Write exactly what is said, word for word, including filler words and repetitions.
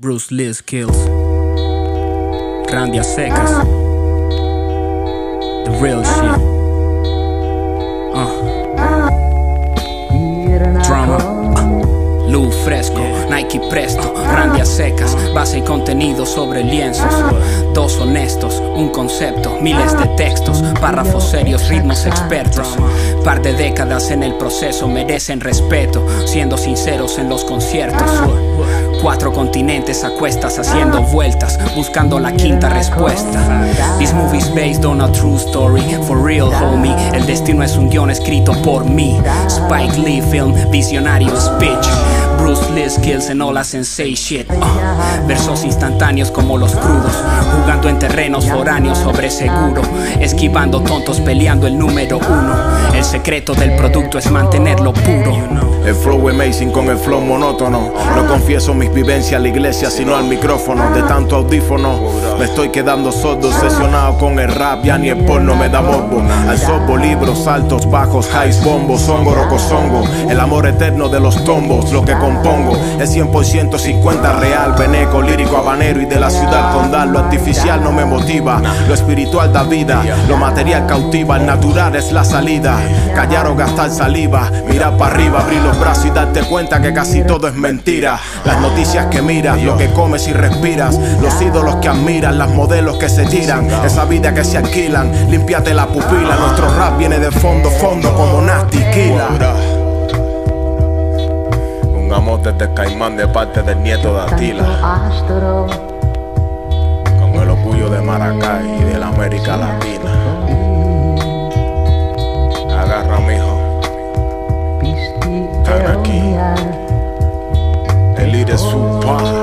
Bruce Lee Skills, Randy a secas, the real shit, uh. Drama, uh. Luz fresco, Nike presto, Randy a secas, base y contenido sobre lienzos. Dos honestos, un concepto, miles de textos, párrafos serios, ritmos expertos. Par de décadas en el proceso merecen respeto, siendo sinceros en los conciertos. Cuatro continentes a cuestas haciendo vueltas, buscando la quinta respuesta. This movie's based on a true story, for real homie. El destino es un guión escrito por mí. Spike Lee film, visionario speech. Bruce Lee Skills en all sensei shit. uh. Versos instantáneos como los crudos, jugando en terrenos foráneos sobre seguro, esquivando tontos peleando el número uno. El secreto del producto es mantenerlo puro. El flow amazing con el flow monótono. No confieso mis vivencias a la iglesia sino al micrófono. De tanto audífono me estoy quedando sordo, obsesionado con el rap. Ya ni el porno me da morbo. Al sobo, libros, altos, bajos, highs, bombos, hongo, rocosongo. El amor eterno de los tombos. Lo que compongo es cien por ciento cincuenta real. Veneco, lírico, habanero y de la ciudad condal. Lo artificial no me motiva, lo espiritual da vida. Lo material cautiva, el natural es la salida. Callar o gastar saliva, mirar para arriba, abrir los brazos y darte cuenta que casi todo es mentira. Las noticias que miras, lo que comes y respiras, los ídolos que admiras, las modelos que se tiran, esa vida que se alquilan, límpiate la pupila. Nuestro rap viene de fondo, fondo como Nasty Killa. Un amor desde Caimán de parte del nieto de Atila, con el orgullo de Maracay y de la América Latina. Agarra, mijo, están aquí. El líder es su padre.